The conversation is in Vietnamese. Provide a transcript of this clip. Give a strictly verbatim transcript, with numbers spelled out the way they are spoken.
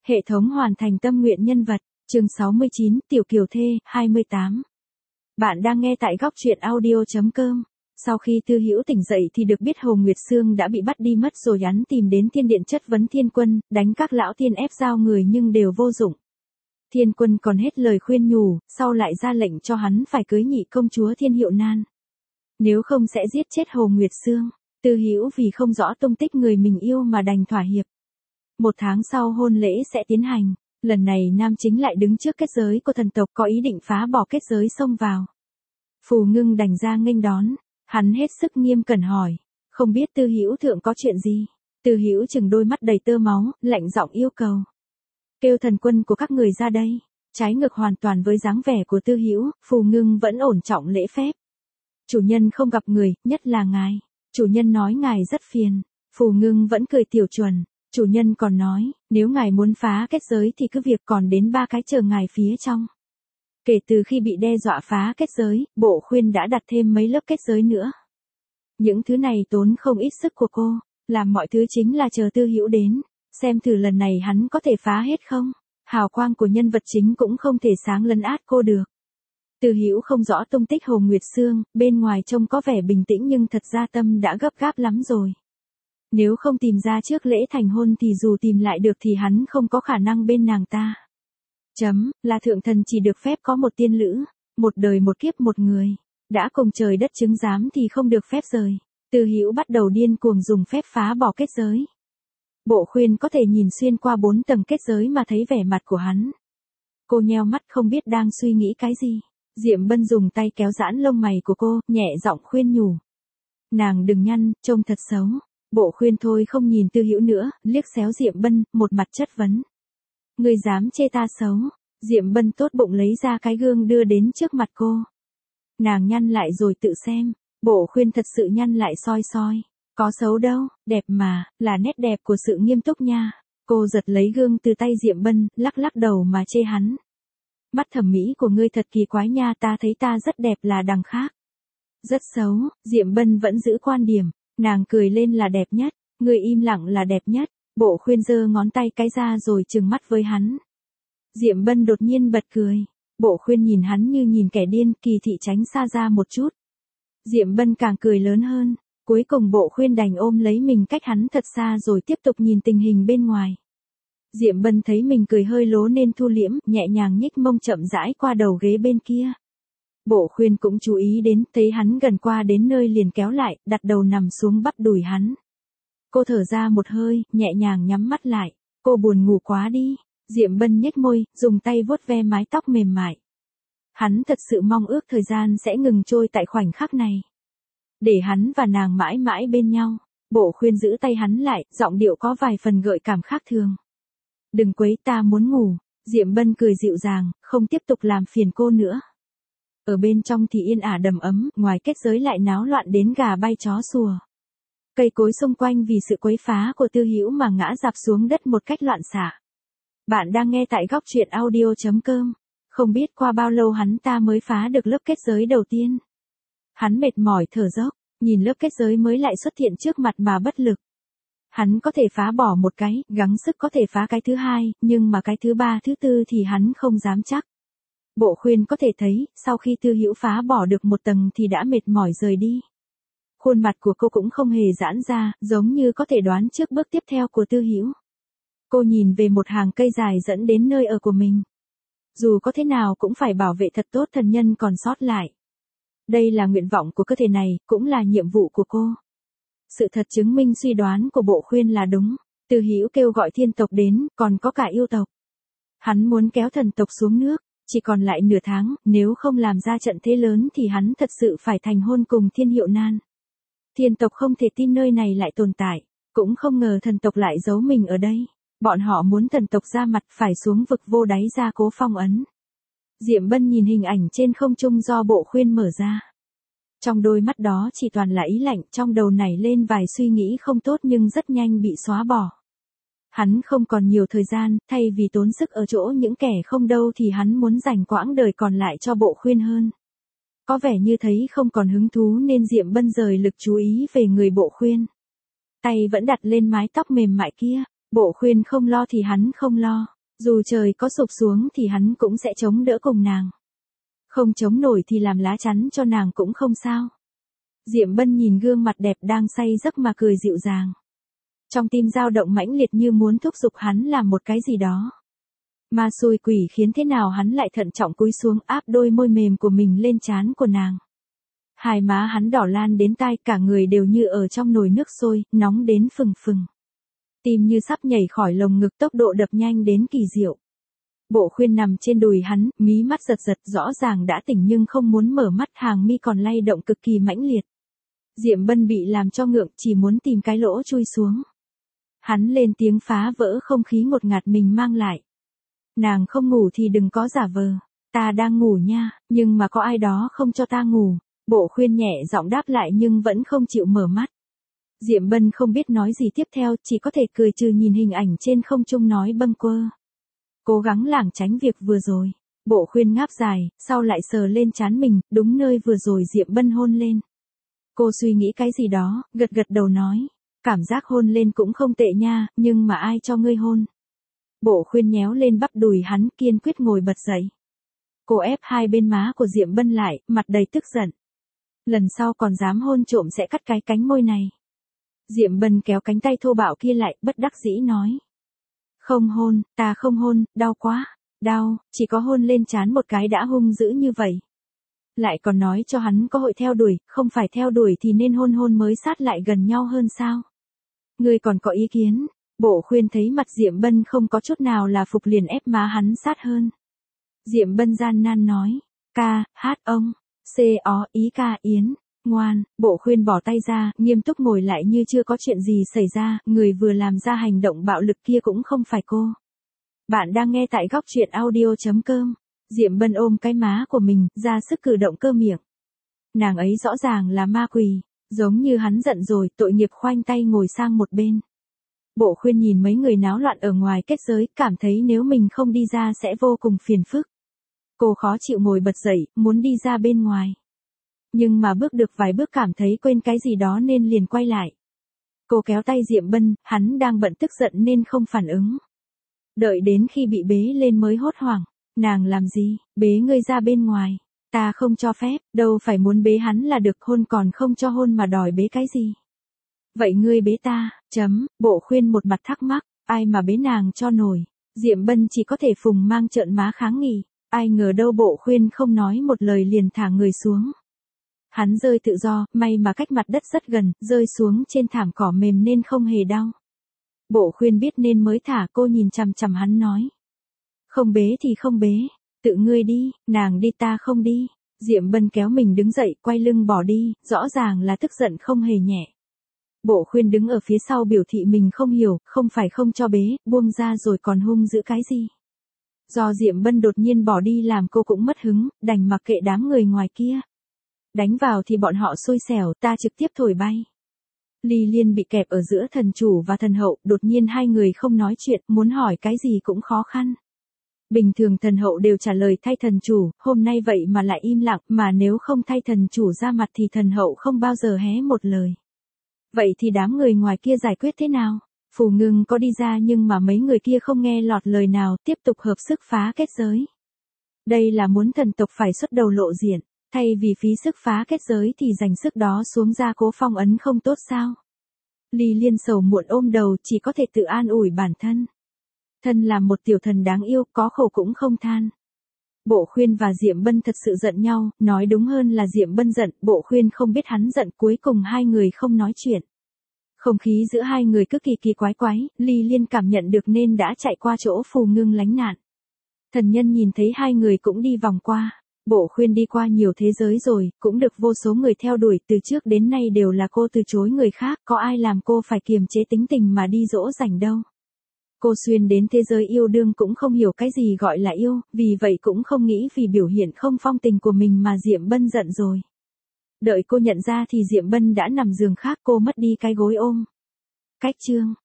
Hệ thống hoàn thành tâm nguyện nhân vật, chương sáu mươi chín, Tiểu Kiều Thê, hai mươi tám. Bạn đang nghe tại góc truyện audio.com. Sau khi Tư Hữu tỉnh dậy thì được biết Hồ Nguyệt Sương đã bị bắt đi mất rồi hắn tìm đến Thiên Điện chất vấn Thiên Quân, đánh các lão tiên ép giao người nhưng đều vô dụng. Thiên Quân còn hết lời khuyên nhủ, sau lại ra lệnh cho hắn phải cưới nhị công chúa Thiên Hiệu Nan. Nếu không sẽ giết chết Hồ Nguyệt Sương. Tư Hữu vì không rõ tung tích người mình yêu mà đành thỏa hiệp. Một tháng sau hôn lễ sẽ tiến hành, lần này nam chính lại đứng trước kết giới của thần tộc có ý định phá bỏ kết giới xông vào. Phù Ngưng đành ra nghênh đón, hắn hết sức nghiêm cẩn hỏi, không biết Tư Hữu thượng có chuyện gì. Tư Hữu chừng đôi mắt đầy tơ máu, lạnh giọng yêu cầu. Kêu thần quân của các người ra đây. Trái ngược hoàn toàn với dáng vẻ của Tư Hữu, Phù Ngưng vẫn ổn trọng lễ phép. Chủ nhân không gặp người, nhất là ngài. Chủ nhân nói ngài rất phiền. Phù Ngưng vẫn cười tiểu chuẩn. Chủ nhân còn nói, nếu ngài muốn phá kết giới thì cứ việc còn đến ba cái chờ ngài phía trong. Kể từ khi bị đe dọa phá kết giới, Bộ Khuyên đã đặt thêm mấy lớp kết giới nữa. Những thứ này tốn không ít sức của cô, làm mọi thứ chính là chờ Tư Hữu đến, xem thử lần này hắn có thể phá hết không. Hào quang của nhân vật chính cũng không thể sáng lấn át cô được. Tư Hữu không rõ tung tích Hồ Nguyệt Sương, bên ngoài trông có vẻ bình tĩnh nhưng thật ra tâm đã gấp gáp lắm rồi. Nếu không tìm ra trước lễ thành hôn thì dù tìm lại được thì hắn không có khả năng bên nàng ta. Chấm, là thượng thần chỉ được phép có một tiên lữ, một đời một kiếp một người. Đã cùng trời đất chứng giám thì không được phép rời. Tư Hữu bắt đầu điên cuồng dùng phép phá bỏ kết giới. Bộ Khuyên có thể nhìn xuyên qua bốn tầng kết giới mà thấy vẻ mặt của hắn. Cô nheo mắt không biết đang suy nghĩ cái gì. Diệm Bân dùng tay kéo giãn lông mày của cô, nhẹ giọng khuyên nhủ. Nàng đừng nhăn, trông thật xấu. Bộ Khuyên thôi không nhìn Tư Hữu nữa, liếc xéo Diệm Bân, một mặt chất vấn. Ngươi dám chê ta xấu? Diệm Bân tốt bụng lấy ra cái gương đưa đến trước mặt cô. Nàng nhăn lại rồi tự xem. Bộ Khuyên thật sự nhăn lại soi soi. Có xấu đâu, đẹp mà, là nét đẹp của sự nghiêm túc nha. Cô giật lấy gương từ tay Diệm Bân, lắc lắc đầu mà chê hắn. Mắt thẩm mỹ của ngươi thật kỳ quái nha, ta thấy ta rất đẹp là đằng khác. Rất xấu, Diệm Bân vẫn giữ quan điểm. Nàng cười lên là đẹp nhất, người im lặng là đẹp nhất. Bộ Khuyên giơ ngón tay cái ra rồi trừng mắt với hắn. Diệm Bân đột nhiên bật cười. Bộ Khuyên nhìn hắn như nhìn kẻ điên, kỳ thị tránh xa ra một chút. Diệm Bân càng cười lớn hơn. Cuối cùng Bộ Khuyên đành ôm lấy mình cách hắn thật xa rồi tiếp tục nhìn tình hình bên ngoài. Diệm Bân thấy mình cười hơi lố nên thu liễm, nhẹ nhàng nhích mông chậm rãi qua đầu ghế bên kia. Bộ Khuyên cũng chú ý đến, thấy hắn gần qua đến nơi liền kéo lại, đặt đầu nằm xuống bắp đùi hắn. Cô thở ra một hơi, nhẹ nhàng nhắm mắt lại. Cô buồn ngủ quá đi. Diệm Bân nhếch môi, dùng tay vuốt ve mái tóc mềm mại. Hắn thật sự mong ước thời gian sẽ ngừng trôi tại khoảnh khắc này. Để hắn và nàng mãi mãi bên nhau. Bộ Khuyên giữ tay hắn lại, giọng điệu có vài phần gợi cảm khác thường. Đừng quấy, ta muốn ngủ. Diệm Bân cười dịu dàng, không tiếp tục làm phiền cô nữa. Ở bên trong thì yên ả đầm ấm, ngoài kết giới lại náo loạn đến gà bay chó sủa. Cây cối xung quanh vì sự quấy phá của Tư Hữu mà ngã rạp xuống đất một cách loạn xạ. Bạn đang nghe tại góc truyện audio.com. Không biết qua bao lâu hắn ta mới phá được lớp kết giới đầu tiên. Hắn mệt mỏi thở dốc, nhìn lớp kết giới mới lại xuất hiện trước mặt mà bất lực. Hắn có thể phá bỏ một cái, gắng sức có thể phá cái thứ hai, nhưng mà cái thứ ba thứ tư thì hắn không dám chắc. Bộ Khuyên có thể thấy, sau khi Tư Hữu phá bỏ được một tầng thì đã mệt mỏi rời đi. Khuôn mặt của cô cũng không hề giãn ra, giống như có thể đoán trước bước tiếp theo của Tư Hữu. Cô nhìn về một hàng cây dài dẫn đến nơi ở của mình. Dù có thế nào cũng phải bảo vệ thật tốt thần nhân còn sót lại. Đây là nguyện vọng của cơ thể này, cũng là nhiệm vụ của cô. Sự thật chứng minh suy đoán của Bộ Khuyên là đúng. Tư Hữu kêu gọi thiên tộc đến, còn có cả yêu tộc. Hắn muốn kéo thần tộc xuống nước. Chỉ còn lại nửa tháng, nếu không làm ra trận thế lớn thì hắn thật sự phải thành hôn cùng Thiên Hiệu Nan. Thiên tộc không thể tin nơi này lại tồn tại, cũng không ngờ thần tộc lại giấu mình ở đây. Bọn họ muốn thần tộc ra mặt phải xuống vực vô đáy ra cố phong ấn. Diệm Bân nhìn hình ảnh trên không trung do Bộ Khuyên mở ra. Trong đôi mắt đó chỉ toàn là ý lạnh, trong đầu nảy lên vài suy nghĩ không tốt nhưng rất nhanh bị xóa bỏ. Hắn không còn nhiều thời gian, thay vì tốn sức ở chỗ những kẻ không đâu thì hắn muốn dành quãng đời còn lại cho Bộ Khuyên hơn. Có vẻ như thấy không còn hứng thú nên Diệm Bân rời lực chú ý về người Bộ Khuyên. Tay vẫn đặt lên mái tóc mềm mại kia, Bộ Khuyên không lo thì hắn không lo. Dù trời có sụp xuống thì hắn cũng sẽ chống đỡ cùng nàng. Không chống nổi thì làm lá chắn cho nàng cũng không sao. Diệm Bân nhìn gương mặt đẹp đang say giấc mà cười dịu dàng. Trong tim dao động mãnh liệt như muốn thúc giục hắn làm một cái gì đó. Ma xui quỷ khiến thế nào hắn lại thận trọng cúi xuống áp đôi môi mềm của mình lên trán của nàng. Hai má hắn đỏ lan đến tai, cả người đều như ở trong nồi nước sôi, nóng đến phừng phừng. Tim như sắp nhảy khỏi lồng ngực, tốc độ đập nhanh đến kỳ diệu. Bộ Khuyên nằm trên đùi hắn, mí mắt giật giật, rõ ràng đã tỉnh nhưng không muốn mở mắt, hàng mi còn lay động cực kỳ mãnh liệt. Diệm Bân bị làm cho ngượng, chỉ muốn tìm cái lỗ chui xuống. Hắn lên tiếng phá vỡ không khí ngột ngạt mình mang lại. Nàng không ngủ thì đừng có giả vờ. Ta đang ngủ nha, nhưng mà có ai đó không cho ta ngủ. Bộ Khuyên nhẹ giọng đáp lại nhưng vẫn không chịu mở mắt. Diệm Bân không biết nói gì tiếp theo, chỉ có thể cười trừ nhìn hình ảnh trên không trung nói bâng quơ. Cố gắng lảng tránh việc vừa rồi. Bộ Khuyên ngáp dài, sau lại sờ lên trán mình, đúng nơi vừa rồi Diệm Bân hôn lên. Cô suy nghĩ cái gì đó, gật gật đầu nói. Cảm giác hôn lên cũng không tệ nha, nhưng mà ai cho ngươi hôn? Bộ Khuyên nhéo lên bắp đùi hắn, kiên quyết ngồi bật dậy. Cô ép hai bên má của Diệm Bân lại, mặt đầy tức giận. Lần sau còn dám hôn trộm sẽ cắt cái cánh môi này. Diệm Bân kéo cánh tay thô bạo kia lại, bất đắc dĩ nói. Không hôn, ta không hôn, đau quá, đau, chỉ có hôn lên trán một cái đã hung dữ như vậy. Lại còn nói cho hắn có hội theo đuổi, không phải theo đuổi thì nên hôn hôn mới sát lại gần nhau hơn sao. Ngươi còn có ý kiến? Bộ Khuyên thấy mặt Diệm Bân không có chút nào là phục liền ép má hắn sát hơn. Diệm Bân gian nan nói, ca, hát ông, c-ó, ý ca, yến, ngoan. Bộ Khuyên bỏ tay ra, nghiêm túc ngồi lại như chưa có chuyện gì xảy ra, người vừa làm ra hành động bạo lực kia cũng không phải cô. Bạn đang nghe tại góc truyện audio.com. Diệm Bân ôm cái má của mình, ra sức cử động cơ miệng. Nàng ấy rõ ràng là ma quỷ, giống như hắn giận rồi, tội nghiệp khoanh tay ngồi sang một bên. Bộ Khuyên nhìn mấy người náo loạn ở ngoài kết giới, cảm thấy nếu mình không đi ra sẽ vô cùng phiền phức. Cô khó chịu ngồi bật dậy, muốn đi ra bên ngoài. Nhưng mà bước được vài bước cảm thấy quên cái gì đó nên liền quay lại. Cô kéo tay Diệm Bân, hắn đang bận tức giận nên không phản ứng. Đợi đến khi bị bế lên mới hốt hoảng. Nàng làm gì, bế ngươi ra bên ngoài. Ta không cho phép, đâu phải muốn bế hắn là được, hôn còn không cho hôn mà đòi bế cái gì. Vậy ngươi bế ta, chấm. Bộ Khuyên một mặt thắc mắc, ai mà bế nàng cho nổi. Diệm Bân chỉ có thể phùng mang trợn má kháng nghị. Ai ngờ đâu Bộ Khuyên không nói một lời liền thả người xuống. Hắn rơi tự do, may mà cách mặt đất rất gần, rơi xuống trên thảm cỏ mềm nên không hề đau. Bộ Khuyên biết nên mới thả, cô nhìn chằm chằm hắn nói. Không bế thì không bế, tự ngươi đi, nàng đi ta không đi. Diệm Bân kéo mình đứng dậy, quay lưng bỏ đi, rõ ràng là tức giận không hề nhẹ. Bộ Khuyên đứng ở phía sau biểu thị mình không hiểu, không phải không cho bế, buông ra rồi còn hung giữ cái gì. Do Diệm Bân đột nhiên bỏ đi làm cô cũng mất hứng, đành mặc kệ đám người ngoài kia. Đánh vào thì bọn họ xui xẻo, ta trực tiếp thổi bay. Ly Liên bị kẹp ở giữa thần chủ và thần hậu, đột nhiên hai người không nói chuyện, muốn hỏi cái gì cũng khó khăn. Bình thường thần hậu đều trả lời thay thần chủ, hôm nay vậy mà lại im lặng, mà nếu không thay thần chủ ra mặt thì thần hậu không bao giờ hé một lời. Vậy thì đám người ngoài kia giải quyết thế nào? Phù Ngưng có đi ra nhưng mà mấy người kia không nghe lọt lời nào, tiếp tục hợp sức phá kết giới. Đây là muốn thần tộc phải xuất đầu lộ diện, thay vì phí sức phá kết giới thì dành sức đó xuống gia cố phong ấn không tốt sao? Ly Liên sầu muộn ôm đầu, chỉ có thể tự an ủi bản thân. Thân là một tiểu thần đáng yêu, có khổ cũng không than. Bộ Khuyên và Diệm Bân thật sự giận nhau, nói đúng hơn là Diệm Bân giận, Bộ Khuyên không biết hắn giận, cuối cùng hai người không nói chuyện. Không khí giữa hai người cứ kỳ kỳ quái quái, Ly Liên cảm nhận được nên đã chạy qua chỗ Phù Ngưng lánh nạn. Thần nhân nhìn thấy hai người cũng đi vòng qua. Bộ Khuyên đi qua nhiều thế giới rồi, cũng được vô số người theo đuổi, từ trước đến nay đều là cô từ chối người khác, có ai làm cô phải kiềm chế tính tình mà đi dỗ dành đâu. Cô xuyên đến thế giới yêu đương cũng không hiểu cái gì gọi là yêu, vì vậy cũng không nghĩ vì biểu hiện không phong tình của mình mà Diệm Bân giận rồi. Đợi cô nhận ra thì Diệm Bân đã nằm giường khác, cô mất đi cái gối ôm. Cách chương